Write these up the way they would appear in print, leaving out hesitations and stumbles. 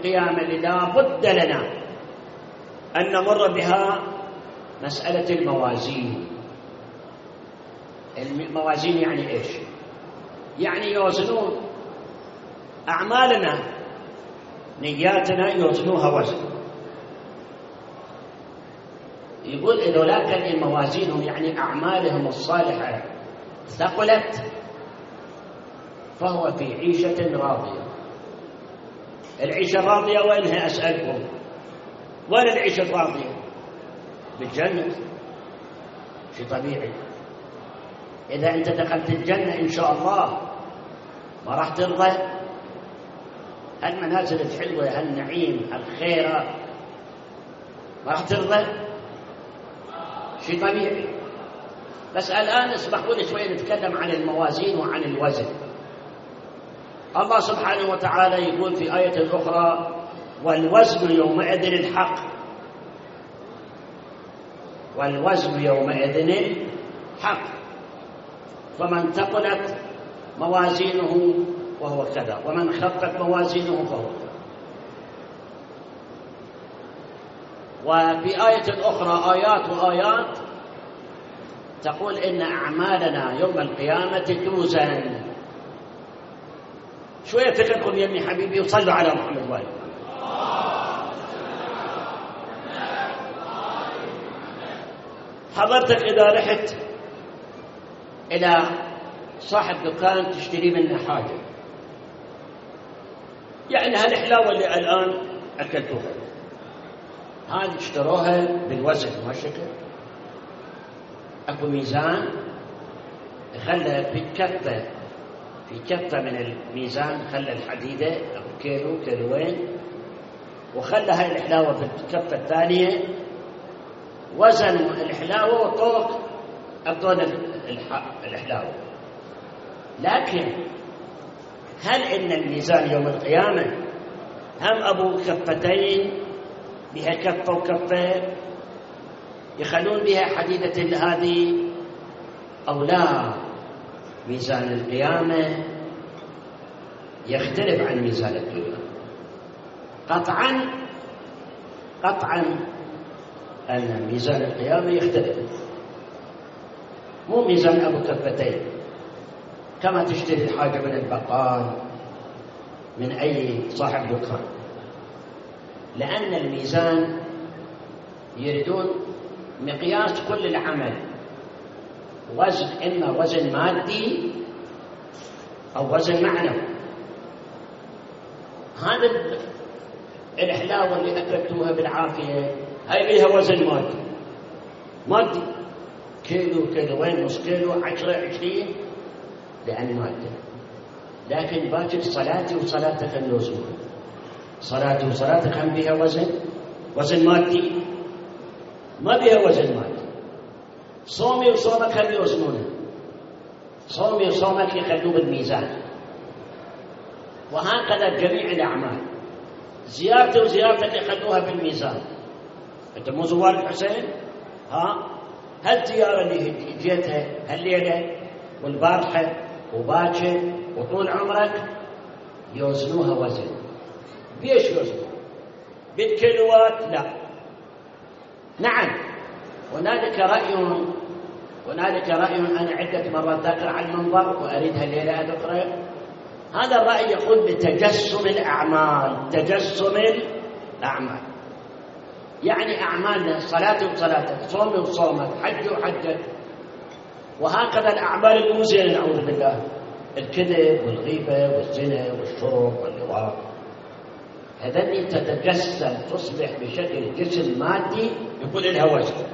القيامة اللي لا بد لنا أن نمر بها مسألة الموازين. الموازين يعني إيش؟ يعني يوزنون أعمالنا، نياتنا يوزنوها وزن. يقول إذا كان موازينهم يعني أعمالهم الصالحة ثقلت فهو في عيشة راضية. العيشة الراضية وينها أسألكم؟ وين العيشة الراضية؟ بالجنة. شيء طبيعي. إذا أنت دخلت الجنة إن شاء الله ما راح ترضى؟ هالمنازل الحلوة، هالنعيم، الخيرة، ما راح ترضى؟ شيء طبيعي. بس الآن اسمحوا لي شوي نتكلم عن الموازين وعن الوزن. الله سبحانه وتعالى يقول في آية أخرى: والوزن يومئذ الحق. والوزن يومئذ الحق، فمن ثقلت موازينه وهو كذا، ومن خفت موازينه فهو كذا. وفي آية أخرى آيات وآيات تقول إن أعمالنا يوم القيامة توزن. شوية فكركم يا ابني حبيبي، وصلوا على محمد وآله. حضرتك إذا رحت إلى صاحب دكان تشتري منه حاجة، يعني هالحلاوة اللي الآن أكلتوها هذه اشتروها بالوزن هالشكل، أكو ميزان خلى في كفة من الميزان، خلى الحديدة أو كيلو كيلوين، وخلى هاي الحلاوة في الكفة الثانية، وزن الحلاوة وطوق أبطون الحلاوة. لكن هل إن الميزان يوم القيامة هم أبو كفتين بها كفة وكفة يخلون بها حديدة هذه أو لا؟ ميزان القيامة يختلف عن ميزان الدنيا قطعا أن ميزان القيامة يختلف. مو ميزان أبو كفتين كما تشتري الحاجة من البقال من أي صاحب دكان، لأن الميزان يريدون مقياس كل العمل، وزن إما وزن مادي أو وزن معنوي. هذا الحلاوة اللي أكلتوها بالعافية هاي لها وزن مادي، كيلو كيلوين نص كيلو 10-20 لأن مادة. لكن باكر صلاتي وصلاتك النزول، صلاتي وصلاتك هم بها وزن مادي؟ ما بها وزن مادي. صومي وصومك هم يوزنونه، صومي وصومك يخلوه بالميزان. وهكذا جميع الأعمال، زيارتي وزيارتك يخلوها بالميزان. أنت مو زوار الحسين؟ هالزيارة اللي جيتها هالليلة والبارحة وباكر وطول عمرك يوزنوها وزن. بيش يوزنوها؟ بالكيلوات؟ لا. نعم، هنالك رأي أنا عدة مرات ذاكر على المنبر وأريدها الليلة أذكره. هذا الرأي يقول بتجسم الأعمال، يعني أعمالنا صلاتي وصلاتك، صومي وصومك، حجي وحجك، وهكذا الأعمال الموزية نعوذ بالله، الكذب والغيبة والزنا والشرب واللواط، هذني تتجسم تصبح بشكل جسم مادي يكون لها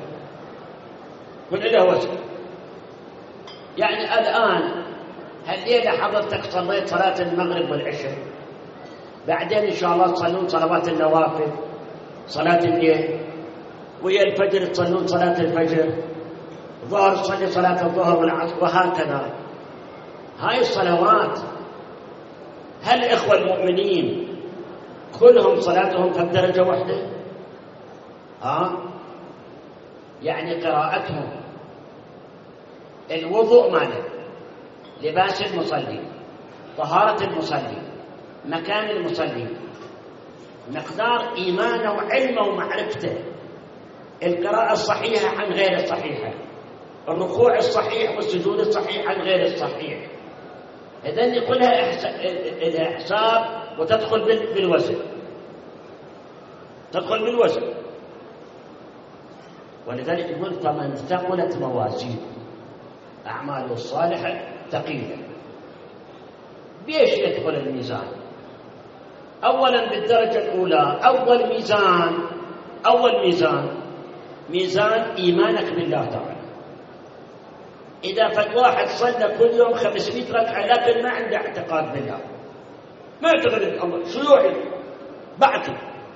وزن. يعني الآن هالليلة حضرتك صليت صلاة المغرب والعشاء، بعدين إن شاء الله تصلون صلوات النوافل، صلاة الليل، ويا الفجر تصلون صلاة الفجر، الظهر تصلي صلاة الظهر والعصر، وهكذا. هاي الصلوات هل الإخوة المؤمنين كلهم صلاتهم في درجة واحدة؟ يعني قراءتهم، الوضوء ماله، لباس المصلي، طهارة المصلي، مكان المصلي، مقدار إيمانه وعلمه ومعرفته، القراءة الصحيحة عن غير الصحيحة، الركوع الصحيح والسجود الصحيح عن غير الصحيح. إذن كلها حساب وتدخل بالوزن، تدخل بالوزن. ولذلك يقول فمن ثقلت موازينه أعماله الصالحة ثقيلة. بيش يدخل الميزان؟ أولا بالدرجة الأولى، أول ميزان إيمانك بالله تعالى. إذا فالواحد صلى كل يوم 500 ركعة لكن ما عنده اعتقاد بالله، ما يعتقد بالله، شيوعي بعثي،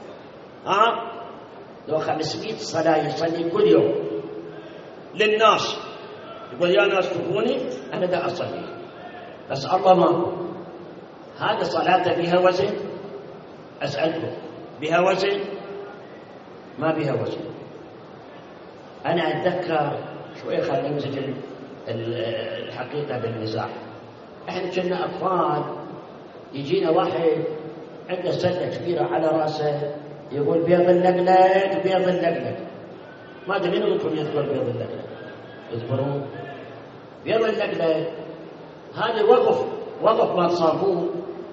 لو 500 صلاة يصلي كل يوم للناس، يقول يا ناس شوفوني أنا دا أصلي، بس الله ما هذا صلاته بها وزن؟ أسألكم بها وزن؟ ما بها وزن. أنا أتذكر شوي، خلينا نمزج الحقيقة بالمزاح. إحنا كنا أطفال، يجينا واحد عنده سلة كبيرة على رأسه يقول بيض اللقلق بيض اللقلق. ما أدري من منكم يذكر بيض اللقلق؟ يذكرون بيض اللقلق؟ هذا وقف ما صابون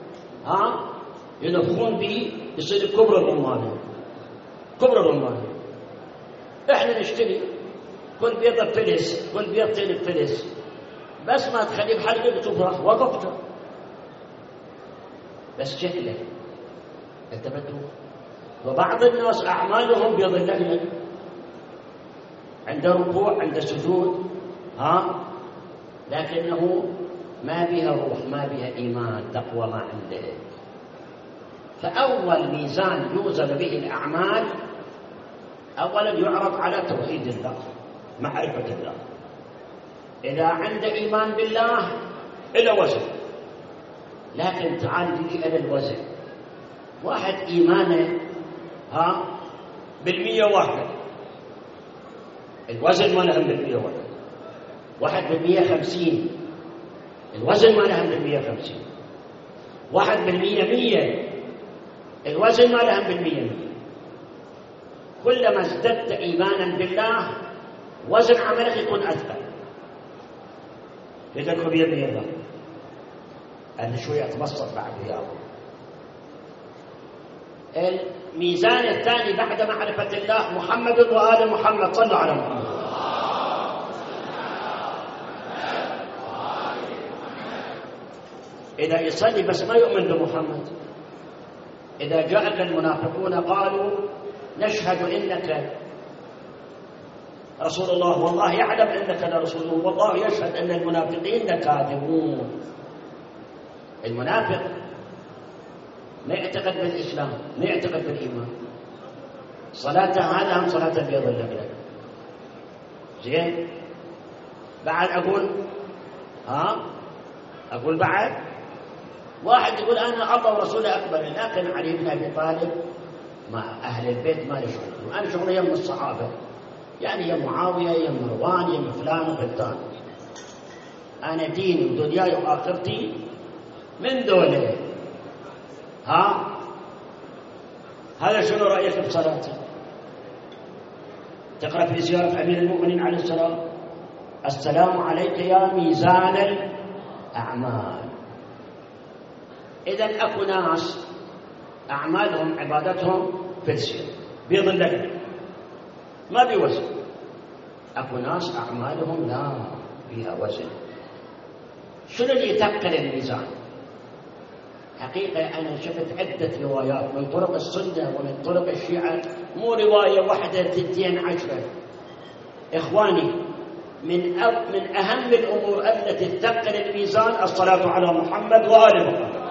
ينفخون به يصير كبر الرمانة. إحنا نشتري كل بيضة فلس، كل بيضتين فلس، بس ما تخليه بحلقة تفرح وقفته. بس جهلة انتبهتوا. وبعض الناس أعمالهم بيض اللقلق، عنده ركوع عنده سجود لكنه ما بها روح، ما بها إيمان تقوى ما عنده. فأول ميزان يوزن به الأعمال أولا يعرض على توحيد الله، معرفة الله. إذا عنده إيمان بالله إلى وزن. لكن تعال نجي إلى الوزن. واحد إيمانه ب101، الوزن ما لهم ب101. واحد ب150، الوزن ما لهم ب150. واحد ب100، الوزن ما لهم ب100. كلما ازددت إيمانا بالله وزن عملك يكون أثقل. لذلك بيدني الله أنا شوية أتبسط بعد وياكم. الميزان الثاني بعد معرفة الله محمد وآل محمد. صلوا على محمد. إذا يصلي بس ما يؤمن بمحمد، إذا جاءك المنافقون قالوا نشهد إنك رسول الله والله يعلم أنك لرسول الله والله يشهد أن المنافقين لكاذبون. المنافق ما يعتقد بالإسلام، ما يعتقد بالإيمان، صلاته هذا هم صلاة بيض اللقلق. زين بعد أقول بعد واحد يقول أنا الله ورسوله أكبر، لكن علي بن أبي طالب مع أهل البيت ما يشغلون، أنا شغلي يم الصحابة، يعني يم معاوية يم مروان يم فلان وفلان. أنا ديني ودنياي وآخرتي من دولة. هذا شنو رأيك بصلاته؟ تقرأ في زيارة أمير المؤمنين عليه السلام السلام عليك يا ميزان الأعمال. إذن أكو ناس أعمالهم عبادتهم فلسية بيض اللقلق ما بيوزن. أكو ناس أعمالهم لا فيها وزن. شنو اللي يتقل الميزان؟ حقيقة أنا شفت عدة روايات من طرق السنة ومن طرق الشيعة، مو رواية واحدة 2 10. إخواني من أهم الأمور التي تثقل الميزان الصلاة على محمد وآل محمد.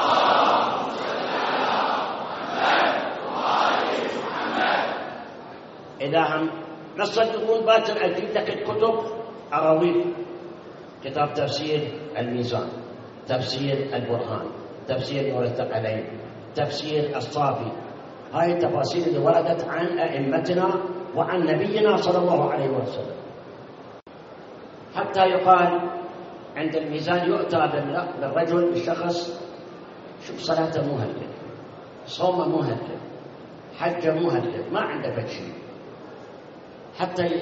إذا هم نصدقون باكر أجيب لك الكتب عربية، كتاب تفسير الميزان، تفسير البرهان، تفسير نور الثقلين، تفسير الصافي. هاي التفاسير اللي وردت عن أئمتنا وعن نبينا صلى الله عليه وسلم. حتى يقال عند الميزان يؤتى بالرجل بالشخص، شوف صلاته مو هكذا، صومه مو هكذا، حجه مهدد ما عنده شيء حتى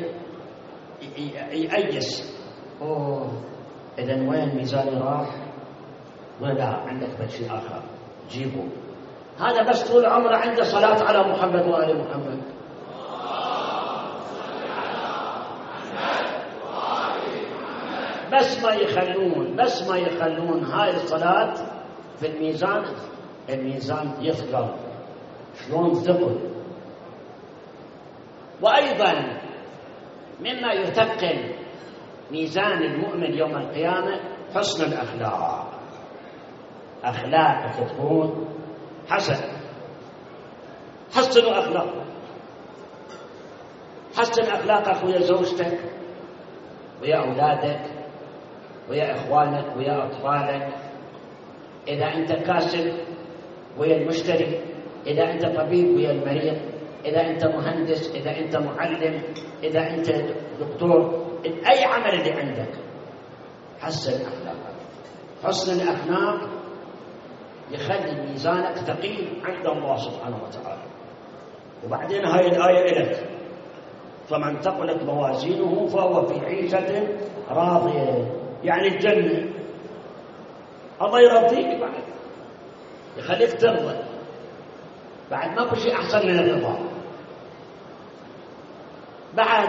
يأيس، إذا وين ميزاني راح؟ ولا عندك شيء آخر جيبه. هذا بس طول عمره عنده صلاة على محمد وآل محمد. بس ما يخلون هاي الصلاة في الميزان، الميزان يثقل. شلون ثقل؟ وأيضا مما يثقل ميزان المؤمن يوم القيامة حسن الأخلاق. أخلاقك تكون حسن. حسنوا أخلاقك، حسن أخلاقك ويا زوجتك ويا أولادك ويا إخوانك ويا أطفالك. إذا أنت كاسب ويا المشتري، إذا أنت طبيب ويا المريض، إذا أنت مهندس، إذا أنت معلم، إذا أنت دكتور، أي عمل اللي عندك حسن أخلاقك. حسن الأخلاق يخلي ميزانك ثقيل عند الله سبحانه وتعالى. وبعدين هاي الآية إلك: فمن ثقلت موازينه فهو في عيشة راضية، يعني الجنة. الله يرضيك بعد، يخليك ترضى. بعد ما في شيء أحسن من الرضا. بعد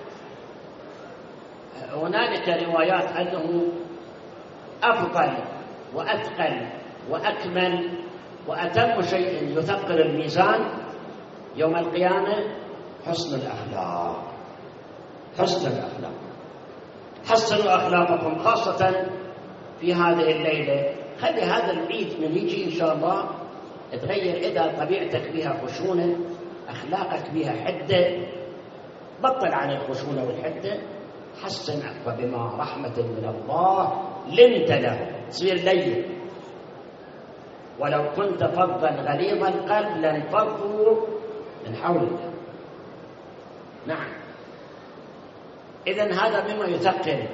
هنالك روايات أنه أفضل وأثقل وأكمل وأتم شيء يثقل الميزان يوم القيامة حسن الأخلاق. حسن الأخلاق. حسنوا أخلاقكم خاصة في هذه الليلة. خلي هذا العيد من يجي إن شاء الله تغير إذا طبيعتك بها خشونة، أخلاقك بها حدة، بطل عن الخشونة والحدة. حسن فبما رحمة من الله لنت له، تصير لين. ولو كنت فظا غليظ القلب لانفضوا من حولك. نعم. إذن هذا مما يثقل.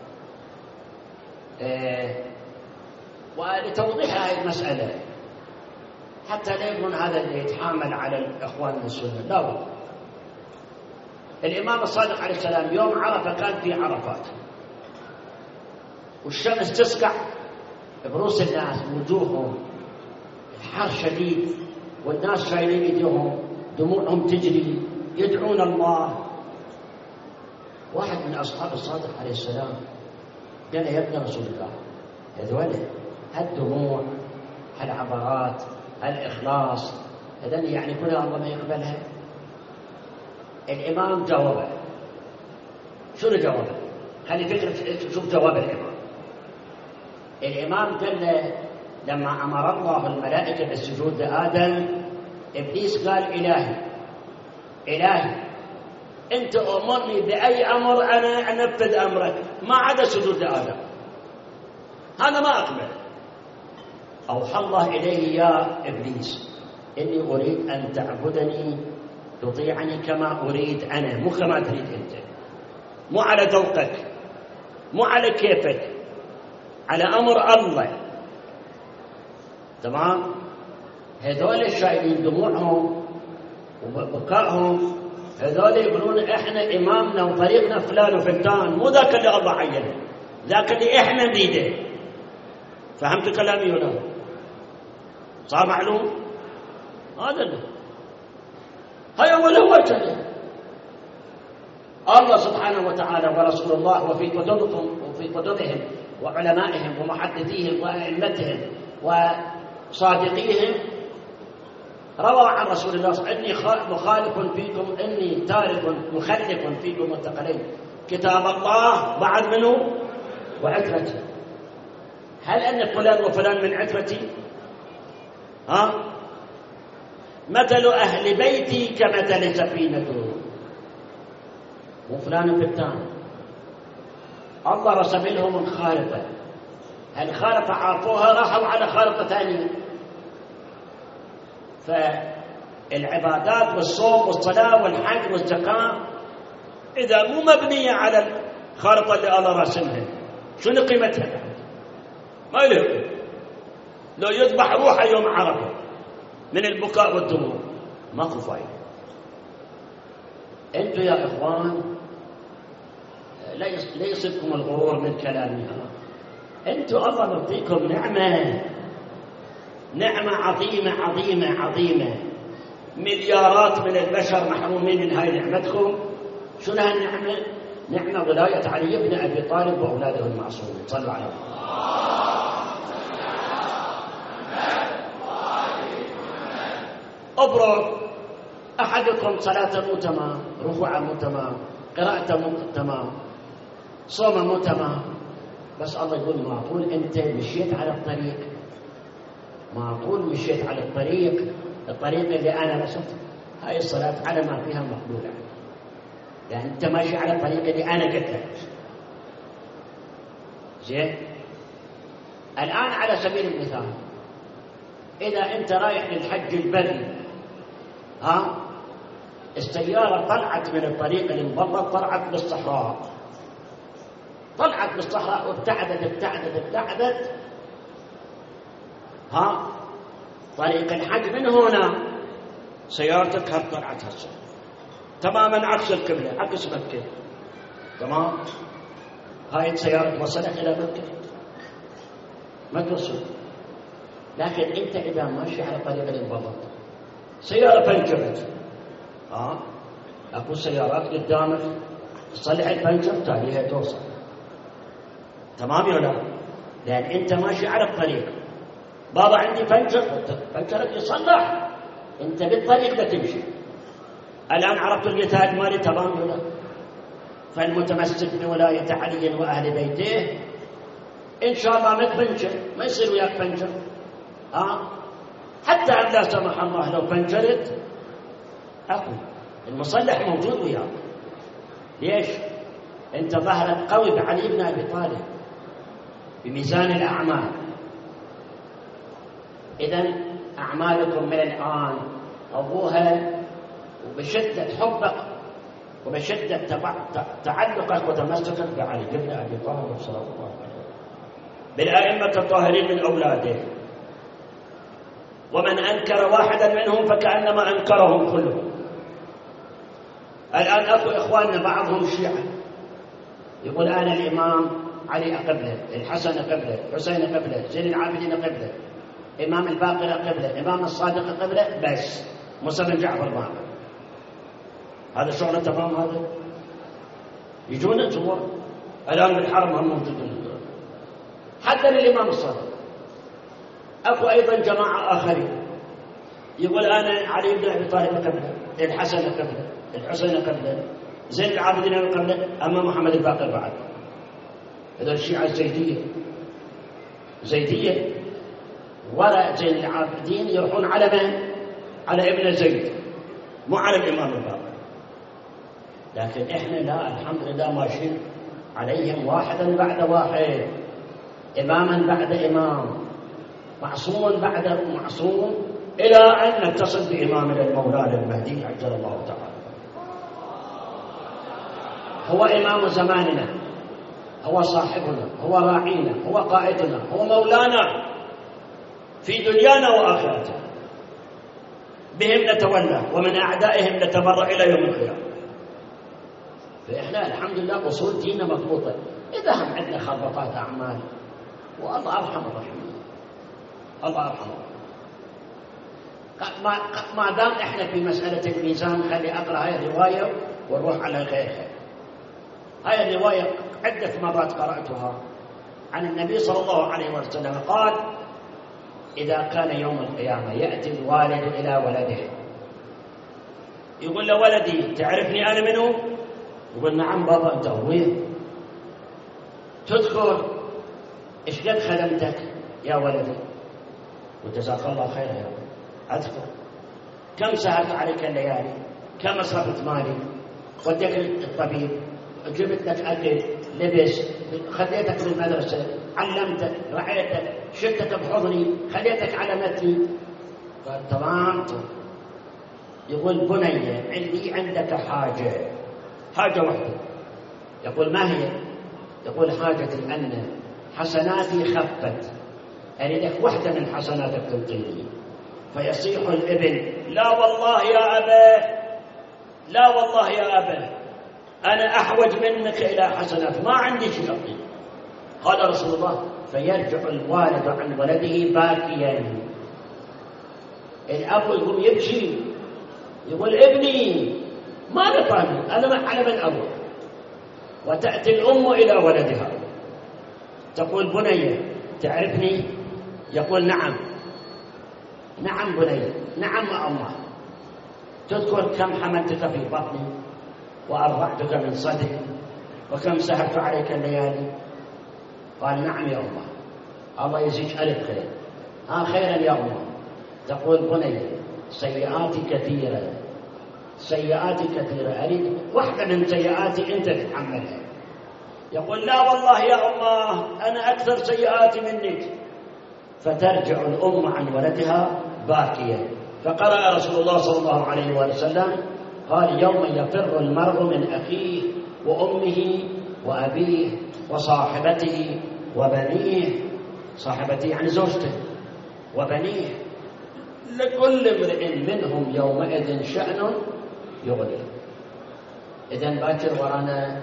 ولتوضيح هذه المسألة حتى لا يكون هذا اللي يتحامل على الإخوان من السنة، لا بد. الإمام الصادق عليه السلام يوم عرفة كان في عرفات، والشمس تسقع برؤوس الناس، وجوههم الحر شديد، والناس شايلين ايديهم، دموعهم تجري، يدعون الله. واحد من أصحاب الصادق عليه السلام قال: يا ابن رسول الله، هذول هالدموع، هالعبرات، هالإخلاص، هذول يعني كلها الله ما يقبلها؟ الإمام جاوبه. شنو جاوبه؟ خلي فكرة شوف جواب الإمام. الإمام قال له: لما أمر الله الملائكة بالسجود لآدم، إبليس قال: إلهي أنت أمرني بأي أمر أنا أنفذ أمرك، ما عدا سجود لآدم، هذا ما أقبل. أوحى الله إليه: يا إبليس، إني أريد أن تعبدني تطيعني كما أريد أنا، مو كما تريد أنت، مو على ذوقك، مو على كيفك، على أمر الله. تمام؟ هذول الشايلين دموعهم وبكائهم، هذول يقولون إحنا إمامنا وطريقنا فلان وفلان، مو ذاك اللي الله عينه، ذاك اللي إحنا نريده. فهمت كلامي ولا؟ صار معلوم؟ هذا اللي هيا ولا وجه الله سبحانه وتعالى ورسول الله وفي كتبهم وعلمائهم ومحدثيهم وأئمتهم وصادقيهم روى عن رسول الله: إني مخالف فيكم، إني تارك مخلف فيكم الثقلين، كتاب الله بعد منه وعترتي. هل أن فلان وفلان من عترتي؟ مثل أهل بيتي كمثل سفينة، وفلان بالتان. الله رسم لهم الخارطة، الخارطة عرفوها، راحوا على خارطة ثانية. فالعبادات والصوم والصلاة والحج والزكاة إذا مو مبنية على الخارطة اللي الله راسمها، شنو قيمتها؟ ما له. لو يذبح روحه يوم عرفه من البكاء والدموع، ماكو فايدة. أنتم يا إخوان لا يصيبكم الغرور من كلامها. أنتم الله يعطيكم نعمة عظيمة عظيمة عظيمة. مليارات من البشر محرومين من هاي نعمتكم. شنو هالنعمة؟ نعمة ولاية علي بن أبي طالب وأولاده المعصومين. صلوا عليه. أبرد أحدكم صلاة مو تمام، ركوعه مو تمام، قراءته مو تمام، صومه مو تمام، بس الله يقول معقول أنت مشيت على الطريق، معقول مشيت على الطريق اللي أنا رسمته. هاي الصلاة على ما فيها مقبولة، يعني أنت ماشي على الطريق اللي أنا قلت لك. زين. الآن على سبيل المثال إذا أنت رايح للحج البري، السيارة طلعت من الطريق المضبط، طلعت بالصحراء، وابتعدت طريق الحج من هنا سيارتك طلعت هسه تماما عكس القبلة، عكس مكة. تمام. هاي السيارة وصلت إلى مكة؟ ما توصل. لكن أنت إذا ماشي على طريق المضبط، سيارة فنجرت، أكو سيارات قدامك تصلح الفنجر تاليها توصل. تمام ولا لا؟ لأن أنت ماشي على الطريق. بابا عندي فنجرك يصلح، أنت بالطريق لا تمشي. الآن عرفت القتال مالي. تمام ولا؟ فالمتمسك بولاية علي وأهل بيته إن شاء الله ما تفنجر، ما يصير وياك فنجر. حتى لا سمح الله لو فنجرت أكو المصلح موجود وياك. ليش؟ أنت ظهرك قوي بعلي بن أبي طالب بميزان الأعمال. إذن أعمالكم من الآن أبوها وبشدة حبك وبشدة تعلقك وتمسكك بعلي بن أبي طالب صلى الله عليه وسلم بالأئمة الطاهرين من أولاده. ومن أنكر واحدا منهم فكأنما أنكرهم كلهم. الآن أكو إخواننا بعضهم الشيعة يقول أنا الإمام علي قبله، الحسن قبله، الحسين قبله، زين العابدين قبله، إمام الباقر قبله، إمام الصادق قبله، بس موسى بن جعفر ما قبله. هذا شغله تمام. هذا يجون جوا الآن بالحرم هم موجودين حتى للإمام الصادق. أكو أيضا جماعة آخرين يقول أنا علي بن أبي طالب قبله، الحسن قبله، الحسين قبله، زين العابدين قبله، أما محمد الباقر بعد. هذول الشيعة زيدية وراء زين العابدين يروحون على من؟ على ابن زيد، مو على الإمام الباقر. لكن إحنا لا، الحمد لله ماشيين عليهم واحدا بعد واحد، إماما بعد إمام، معصوم بعد معصوم، إلى أن نتصل بإمامنا المولانا المهدي عجل الله تعالى. هو إمام زماننا، هو صاحبنا، هو راعينا، هو قائدنا، هو مولانا في دنيانا وآخرتنا. بهم نتولى ومن أعدائهم نتبرأ إلى يوم القيامة. فإحنا الحمد لله أصول ديننا مضبوطة. إذا هم عندنا خبطات أعمال والله أرحم الراحمين، الله أرحم الراحمين. ما دام إحنا في مسألة الميزان، خلي أقرأ هاي الرواية ونروح على غيرها. هاي الرواية عدة مرات قرأتها عن النبي صلى الله عليه وسلم قال: إذا كان يوم القيامة يأتي الوالد إلى ولده يقول له: ولدي تعرفني أنا منه؟ يقول: نعم بابا أنت أبوي. تذكر إيش قد خدمتك يا ولدي؟ وجزاك الله خيرا يا ولدي. أذكر. كم سهرت عليك الليالي؟ كم أصرفت مالي؟ وديك الطبيب، جبت لك أكل، لبس، خليتك في المدرسة، علمتك، رعيتك، شلتك بحضني، خليتك على متني. قال: تمام. يقول: بني عندي عندك حاجة واحدة. يقول: ما هي؟ يقول: حاجتي أن حسناتي خفت، أريدك واحدة من حسناتك تنطيني. فيصيح الابن: لا والله يا أبا، لا والله يا أبا، أنا أحوج منك إلى حسنات، ما عندي شيء أعطيك. قال رسول الله: فيرجع الوالد عن ولده باكيا. الأب يقوم يبكي يقول: ابني ما نفعني، أنا على من أروح؟ وتأتي الأم إلى ولدها تقول: بني تعرفني؟ يقول: نعم. نعم بني، نعم أمه. تذكر كم حملتك في بطني وأرضعتك من صدري وكم سهرت عليك الليالي؟ قال: نعم يا أمه. الله يزيج ألف خير. خيرا يا أمه. تقول: بني سيئاتي كثيرة، سيئاتي كثيرة، أريد واحدة من سيئاتي أنت تتحملها. يقول: لا والله يا أمه، أنا أكثر سيئاتي منك. فترجع الأم عن ولدها باكية. فقرأ رسول الله صلى الله عليه وسلم قال: يوم يفر المرء من أخيه وأمه وأبيه وصاحبته وبنيه. صاحبته يعني زوجته، وبنيه، لكل امرئ منهم يومئذ شأن يغنيه. إذن باكر ورانا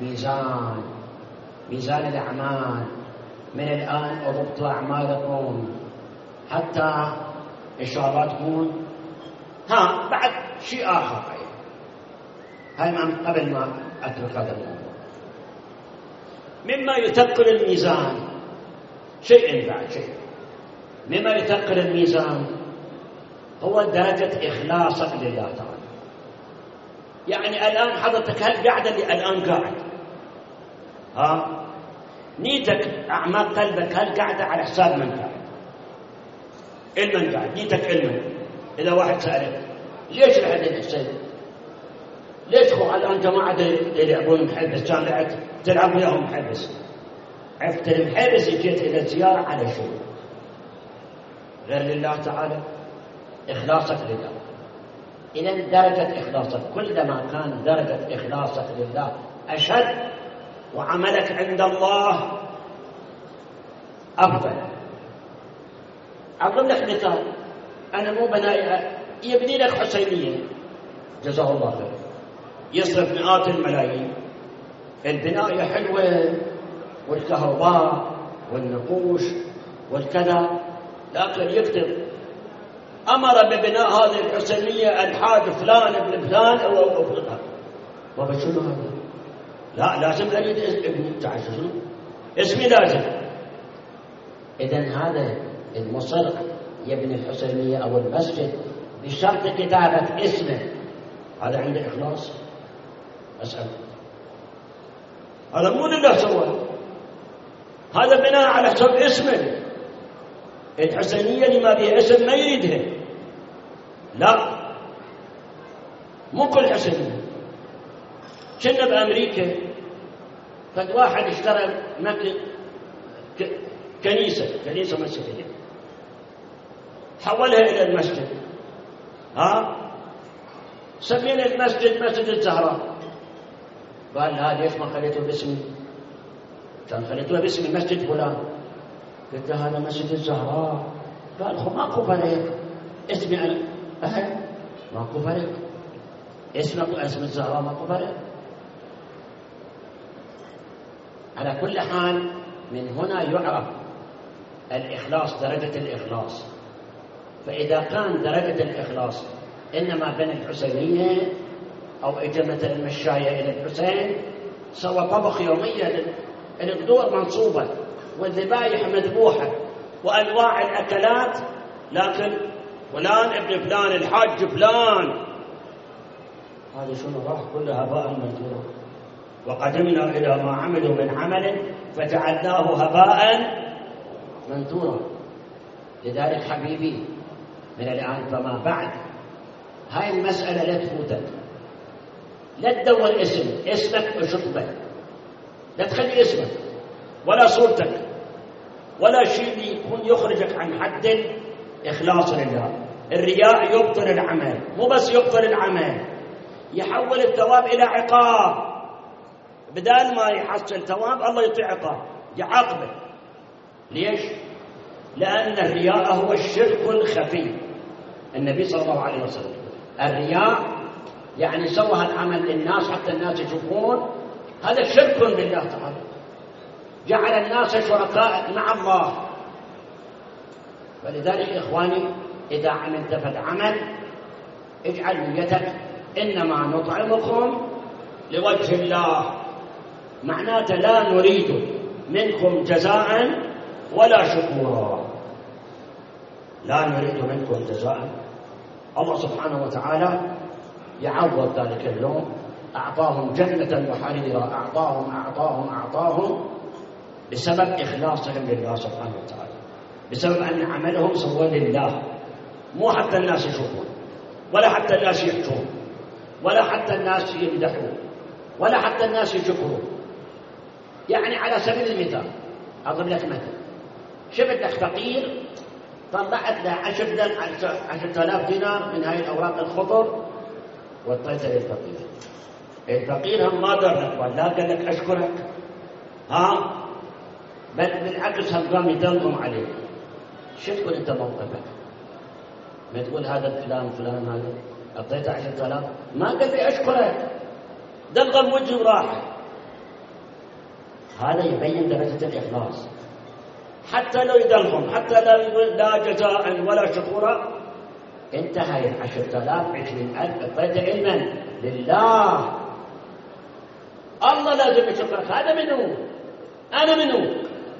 ميزان الأعمال. من الآن أضبط أعمالكم حتى إن شاء الله تكون بعد شيء آخر. هاي قبل ما أترك هذا الموضوع، مما يثقل الميزان شيء بعد شيء. مما يثقل الميزان هو درجة إخلاصك لله تعالى. يعني الآن حضرتك هالقعدة اللي الآن قاعد، نيتك أعماق قلبك هالقعدة على حساب من قاعد؟ المن قاعد نيتك المن. إذا واحد سألك: ليش الحديث السيد؟ ليش خو الآن جماعة يلعبون محبس جامعة تلعب وياهم محبس؟ عرفت المحبس جيت إلى الزيارة على شيء غير لله تعالى، إخلاصك لله. إذن درجة إخلاصك كلما كان درجة إخلاصك لله أشد وعملك عند الله أفضل. أضرب لك مثال: أنا مو بنائي يبني لك حسينية جزاه الله خير، يصرف مئات الملايين، البناية حلوة والكهرباء والنقوش والكذا، لكن يكتب: أمر ببناء هذه الحسينية الحاج فلان ابن فلان وفلان. وبشنو هذا؟ لا، لازم أريد ابني. تعال شنو اسمي لازم. إذن هذا المصر يبني الحسينية أو المسجد بشرط كتابة اسمه، هذا عنده إخلاص؟ أسأل. هذا مو لله سوى، هذا بناء على حسب اسمه. الحسينية اللي ما بيها اسم ما يريدها. لا، مو كل حسينية. كنا بأمريكا فد واحد اشترى كنيسة مسجدية، حولها إلى المسجد. سمينا المسجد مسجد الزهراء. قال: لا، ليش ما خليته باسمي؟ كان خليته باسم مسجد فلان. قلت له: هذا مسجد الزهراء. قال: خو ماكو فرق، اسمي أنا ماكو فرق، اسمك واسم الزهراء ماكو فرق. على كل حال، من هنا يعرف الإخلاص، درجة الإخلاص. فإذا كان درجة الإخلاص إنما بين الحسينية أو إجا مثل المشاية إلى الحسين، سوى طبخ يوميا، القدور منصوبة والذبائح مذبوحة وأنواع الأكلات، لكن فلان ابن فلان الحاج فلان، هذا شنو راح كلها هباء منثورا. وقدمنا إلى ما عملوا من عمل فجعلناه هباء منثورا. لذلك حبيبي، من الآن فما بعد هاي المسألة لا تفوتك. لا تدور اسمك وشطبك، لا تخلي اسمك ولا صورتك ولا شيء يكون يخرجك عن حد الإخلاص لله. الرياء يبطل العمل، مو بس يبطل العمل، يحول الثواب إلى عقاب. بدال ما يحصل ثواب الله يعطي عقاب، يعاقبه. ليش؟ لأن الرياء هو الشرك الخفي، النبي صلى الله عليه وسلم. الرياء يعني سوى العمل للناس حتى الناس يشوفون، هذا شرك بالله تعالى، جعل الناس شركاء مع الله. ولذلك إخواني إذا عملت فالعمل اجعل نيتك إنما نطعمكم لوجه الله، معناته لا نريد منكم جزاء ولا شكورا، لا نريد منكم جزاء. الله سبحانه وتعالى يعوض ذلك اليوم، أعطاهم جنة وحريرا، أعطاهم بسبب إخلاصهم لله سبحانه وتعالى، بسبب أن عملهم سوى لله، مو حتى الناس يشوفون، ولا حتى الناس يحجون، ولا حتى الناس يمدحون، ولا حتى الناس يشكرون. يعني على سبيل المثال أضرب لك مثل، شفت لك فقير طلعت له 10,000 دينار من هاي الأوراق الخضر وطيتها للفقير. الفقير هم ما دار لك ولا قال لك أشكرك، بل بالعكس هم قام يدلهم عليك. شو تقول أنت موقفك؟ ما تقول هذا فلان هذا أعطيته 10,000 ما قال لي أشكرك، دلغم وجهي وراح. هذا يبين درجة الإخلاص. حتى لو يدلهم، حتى لا جزاء ولا شكورا، انت هاي 10,000 20,000 أعطيته علما لله، الله لازم يشكرك. هذا منه، أنا منه،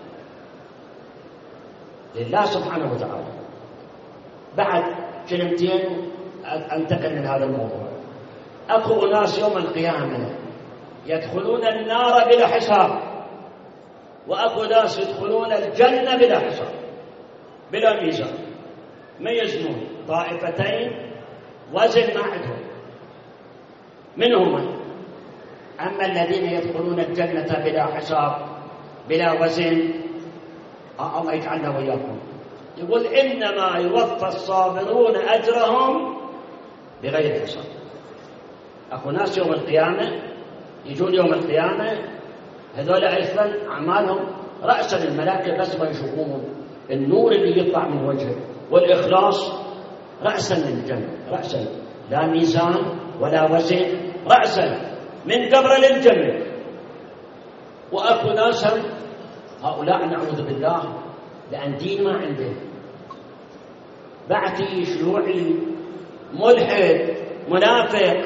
لله سبحانه وتعالى. بعد كلمتين أنتقل من هذا الموضوع. أكو أناس يوم القيامة يدخلون النار بلا حساب، وأكو ناس يدخلون الجنة بلا حساب بلا ميزان. ما يزنون طائفتين وزن ما عندهم، من هم؟ أما الذين يدخلون الجنة بلا حساب بلا وزن، الله يجعلنا وإياكم. يقول إنما يوفى الصابرون أجرهم بغير حساب. أكو ناس يوم القيامة يجون يوم القيامة، هذول أيضا أعمالهم رأسا الملائكة بس ما يشوفون النور اللي يطلع من وجهه والإخلاص، رأسا للجنة، رأسا لا ميزان ولا وزن، رأسا من قبر للجنة. وأكو ناس هؤلاء نعوذ بالله لأن دين ما عنده، بعثي شيوعي ملحد منافق،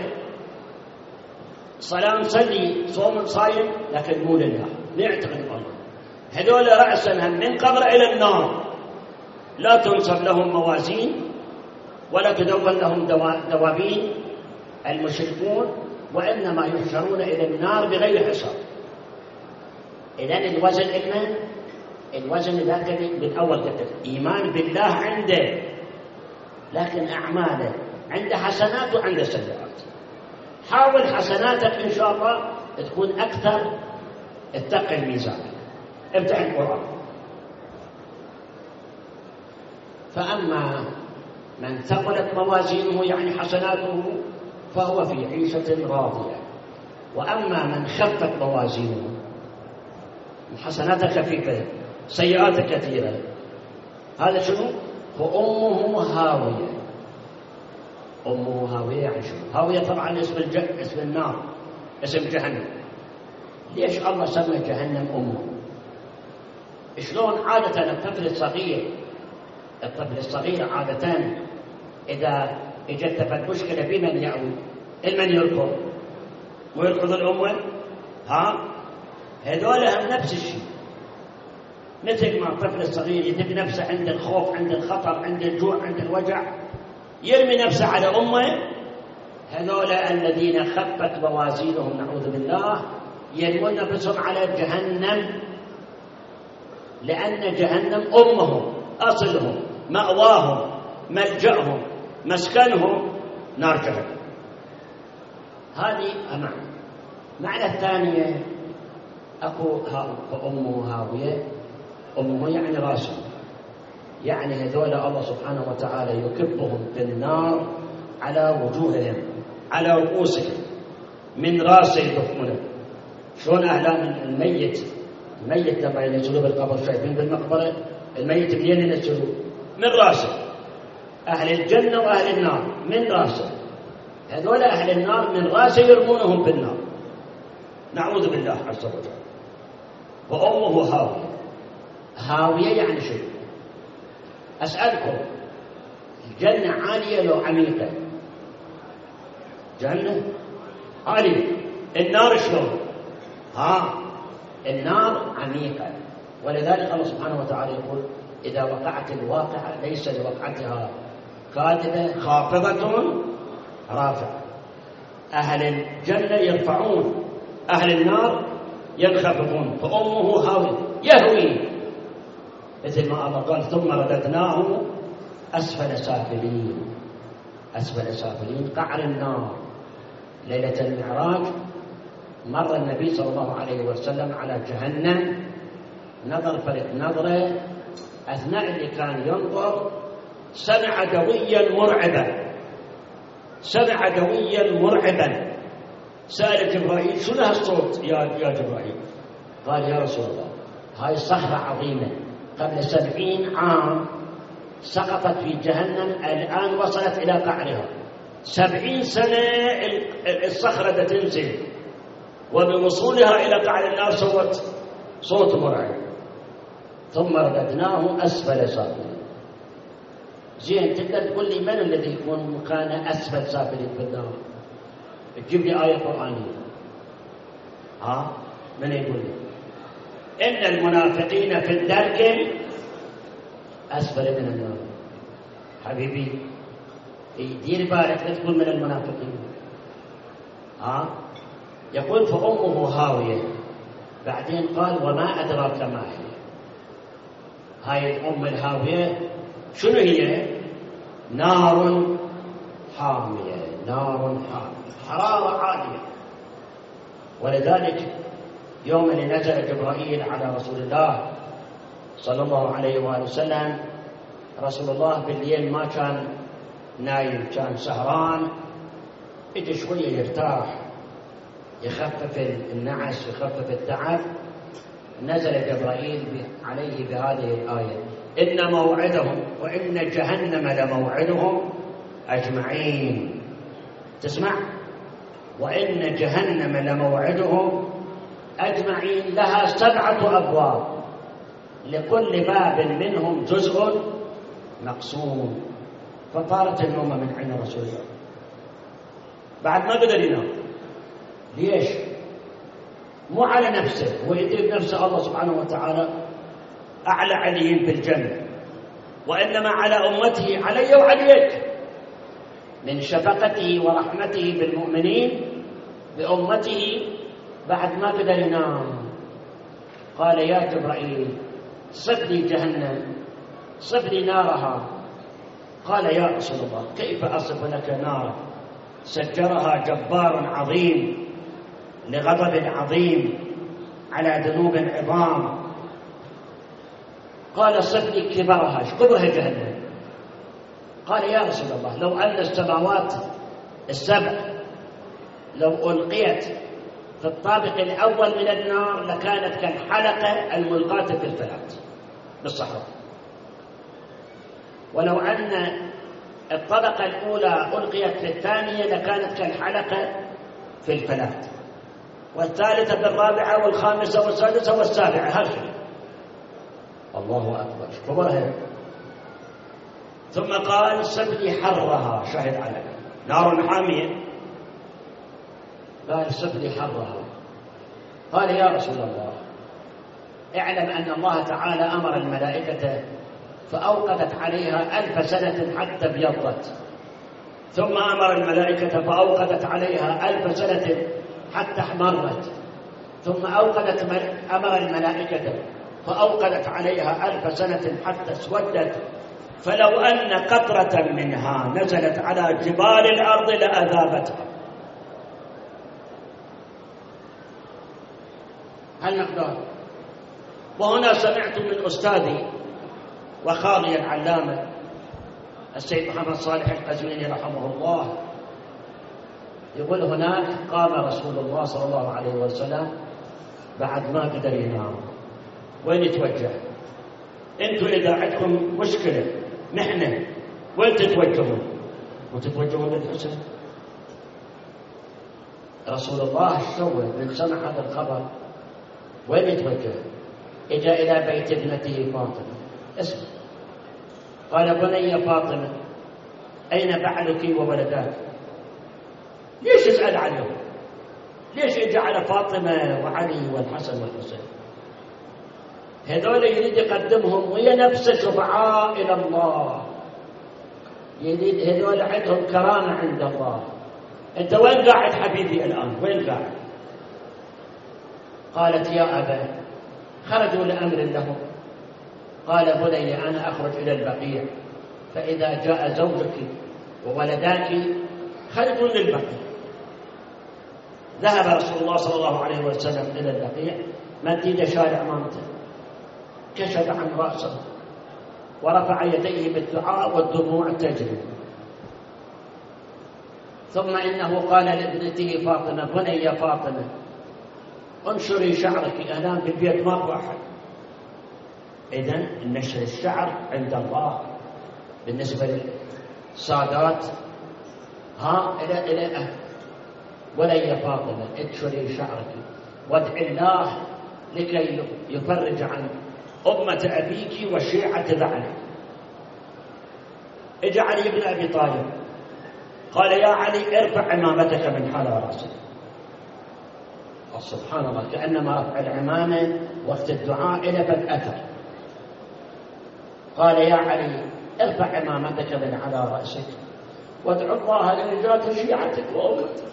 صلاة صلي صوم صايم لكن مو لله، نعتقد الله. هذول رأسا من قبر إلى النار، لا تنصب لهم موازين ولا تدون لهم دوابين المشركون، وإنما يحشرون إلى النار بغير حساب. إذن الوزن إيمان، الوزن ذاك بالأول كتب إيمان بالله عنده، لكن أعماله عنده حسنات وعنده سيئات. حاول حسناتك إن شاء الله تكون أكثر، اتقي الميزان، ابتع القرآن. فأما من ثقلت موازينه يعني حسناته فهو في عيشة راضية، وأما من خفت موازينه حسناته خفيفة سيئات كثيرة، هذا شنو؟ فأمه هاوية. أمه هاوية يعني شنو؟ هاوية طبعا اسم النار، اسم جهنم. ليش الله سمى جهنم أمه؟ شلون عادة الطفل الصغير عادة إذا اجت فت مشكلة بمن يعود؟ المن يركض ويركض الأم، هذول هم نفس الشيء. مثل ما الطفل الصغير يدق نفسه عند الخوف، عند الخطر، عند الجوع، عند الوجع، يرمي نفسه على أمه. هذول الذين خفت موازينهم نعوذ بالله يرمون نفسهم على جهنم، لأن جهنم أمهم، أصلهم، مأواهم، ملجأهم، مسكنهم نار جهنم. هذه معنى الثانية أكو أمه هاوية. أمه يعني راسه، يعني هذول الله سبحانه وتعالى يكبهم بالنار على وجوههم، على رؤوسهم، من راسه يدفونه. شلون أهلان الميت لما ينزلوا بالقبر، شايفين بالمقبرة الميت منين ينزلوا؟ من راسه. أهل الجنة وأهل النار من راسه، هذول أهل النار من راسه يرمونهم بالنار، نعوذ بالله عز وجل. وأمه هاوية. هاوية يعني شيء. أسألكم، الجنة عالية لو عميقة؟ جنة عالية. النار شلون؟ النار عميقة، ولذلك الله سبحانه وتعالى يقول إذا وقعت الواقعة ليس لوقعتها كاذبة خافضة رافعة. أهل الجنة يرفعون، أهل النار ينخفضون. فأمه هاوية يهوي، مثل ما الله قال ثم رددناه أسفل سافلين. أسفل سافلين قعر النار. ليلة المعراج مر النبي صلى الله عليه وسلم على جهنم، نظر فرد نظرة، أثناء اللي كان ينظر سمع دويا مرعبا، سمع دويا مرعبا. سأل جبرائيل شو له الصوت يا جبرائيل؟ قال يا رسول الله هاي صخرة عظيمة قبل 70 عام سقطت في جهنم، الآن وصلت إلى قعرها. 70 سنة الصخرة تنزل، وبوصولها إلى قعر النار سوت صوت مرعب. ثم رددناه أسفل سافلين. زين، تقدر تقول لي من الذي يكون مكانه أسفل سافلين في النار؟ تجيب لي آية قرآنية. من يقول لي؟ إن المنافقين في الدرك أسفل من النار. حبيبي دير بالك لا تكون من المنافقين. يقول فأمه هاوية. بعدين قال وما أدراك ما هي. هاي الأم الهاوية شنو هي؟ نار حامية. نار حامية، حرارة عالية. ولذلك يوم اللي نزل جبرائيل على رسول الله صلى الله عليه وآله وسلم، رسول الله بالليل ما كان نايم، كان سهران، اجى شوية يرتاح يخفف النعس يخفف التعب، نزل جبرائيل عليه بهذه الآية إن موعدهم وإن جهنم لموعدهم أجمعين. تسمع؟ وإن جهنم لموعدهم أجمعين. لها 7 أبواب، لكل باب منهم جزء مقسوم. فطارت النومة من عين رسول الله، بعد ما قدر ينام. ليش؟ مو على نفسه، هو يدري بنفسه الله سبحانه وتعالى أعلى عليين في الجنة، وإنما على أمته علي وعليك، من شفقته ورحمته بالمؤمنين بأمته. بعد ما قدر ينام قال يا جبرائيل صف لي جهنم، صف لي نارها. قال يا رسول الله كيف أصف لك نارا سجرها جبار عظيم لغضب عظيم على ذنوب عظام. قال صف لي كبرها، اشكبها جهنم. قال يا رسول الله لو أن السماوات ال7 لو ألقيت في الطابق الأول من النار لكانت كالحلقة الملقاة في الفلاة بالصحراء، ولو أن الطبقة الأولى ألقيت في الثانية لكانت كالحلقة في الفلاة، والثالثة بالرابعة والخامسة والسادسة والسابعة هكذا. الله أكبر، كبرها. ثم قال صف لي حرها، شاهد على نار حامية. قال صف لي حرها. قال يا رسول الله اعلم أن الله تعالى أمر الملائكة فأوقدت عليها 1000 سنة حتى ابيضت، ثم أمر الملائكة فأوقدت عليها 1000 سنة حتى احمرت، ثم أمر الملائكة فأوقدت عليها 1000 سنة حتى اسودت. فلو أن قطرة منها نزلت على جبال الأرض لأذابتها. هالمقدار. وهنا سمعت من أستاذي وخالي العلامة السيد محمد صالح القزويني رحمه الله يقول هناك قام رسول الله صلى الله عليه وسلم بعد ما قدر ينام. وين يتوجه؟ انتوا إذا عندكم مشكلة، نحن وين تتوجهون؟ وتتوجهون للحسين. رسول الله سوى من سمع هذا الخبر وين يتوجه؟ إجا إلى بيت ابنته فاطمة. اسمع، قال: بني فاطمة، أين بعلك وولداك؟ ليش يسأل عنهم؟ ليش إجا على فاطمة وعلي والحسن والحسين؟ هذول يريد يقدمهم ويا نفسه شفعاء إلى الله، يريد هذول عندهم كرامة عند الله. أنت وين قاعد حبيبي الآن؟ وين قاعد؟ قالت: يا أبا، خرجوا لأمر لهم. قال: بني، أنا أخرج إلى البقيع، فإذا جاء زوجك وولداك خرجوا للبقيع. ذهب رسول الله صلى الله عليه وسلم إلى البقيع، مد شارع عمامته، كشف عن رأسه ورفع يديه بالدعاء والدموع تجري. ثم إنه قال لابنته فاطمة: بني يا فاطمة، انشري شعرك، الآن بالبيت ما واحد. إذن نشر الشعر عند الله بالنسبة للسادات إلى بني يا فاطمة، انشري شعرك وادعي الله لكي يفرج عن أمة أبيك وشيعة بعلك. اجى علي بن أبي طالب قال: يا علي، ارفع عمامتك من حال رأسك. سبحان الله، كأنما رفع العمامة وقت الدعاء إلى أثر. قال: يا علي، ارفع عمامتك من على رأسك وادعو الله لنجاة شيعتك وأمتك.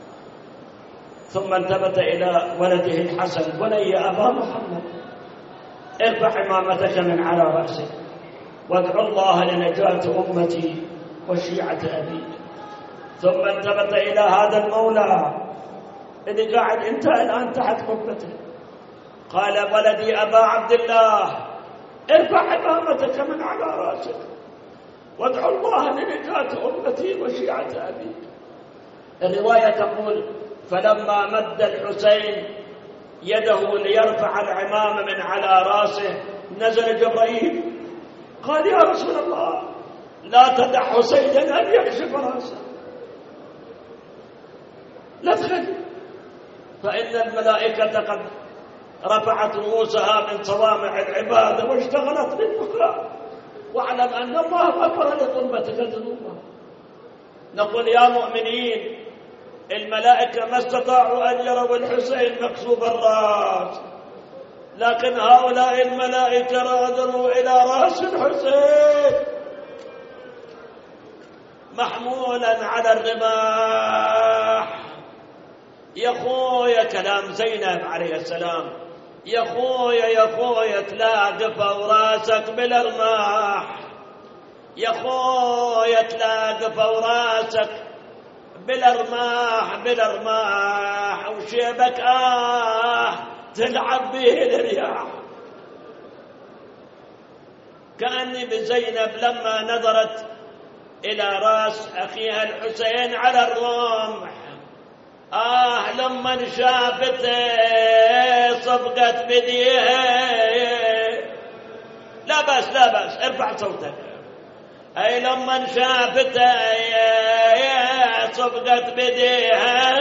ثم التفت إلى ولده الحسن: بني يا أبا محمد، ارفع عمامتك من على رأسك وادعو الله لنجاة أمتي وشيعة أبيك. ثم التفت إلى هذا المولى اللي قاعد أنت الآن تحت قبته، قال: ولدي أبا عبد الله، ارفع عمامتك من على رأسك وادعو الله لنجاة أمتي وشيعة أبيك. الرواية تقول: فلما مد الحسين يده ليرفع العمامة من على رأسه نزل جبرائيل قال: يا رسول الله، لا تدع حسينا أن يكشف رأسه، لا تخلي، فإن الملائكة قد رفعت رؤوسها من صوامع العبادة واشتغلت بالبكاء، واعلم أن الله غفر لطلبتك ذنوبها. نقول: يا مؤمنين، الملائكة ما استطاعوا أن يروا الحسين مكسوب الرأس، لكن هؤلاء الملائكة نظروا إلى رأس الحسين محمولا على الرماح. يا خويا، كلام زينب عليه السلام: يا خويا تلاقف وراسك بالرماح، يا خويا تلاقف وراسك بالرماح وشيبك تلعب به الرياح. كأني بزينب لما نظرت إلى رأس أخيها الحسين على الرمح، لما شافته صفقت بديها. لا بأس ارفع صوتك. أي لما شافته صفقت بديها،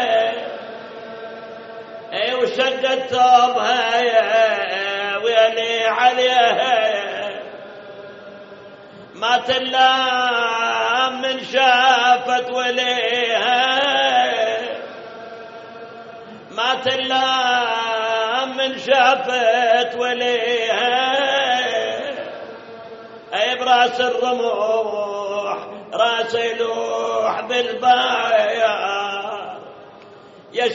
أي وشقت ثوبها ويلي عليها، ما تلام من شافت وليها، ما تلام من شافت وليها. أي براس الرموح راس يلوح بالبايع، يا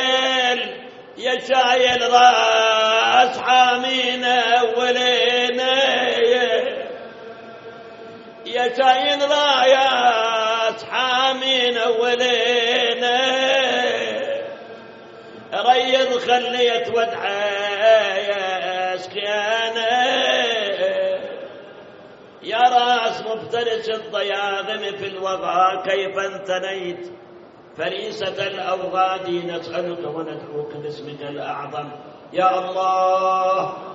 شايل راس حامينا ولينا، يا شايل راس حامينا ولينا. ريض خليت ودعايا سكيانه، يا راس مفترس الضياغم في الوغى، كيف انتنيت فريسة الأوغاد؟ نسألك وندعوك باسمك الأعظم. يا الله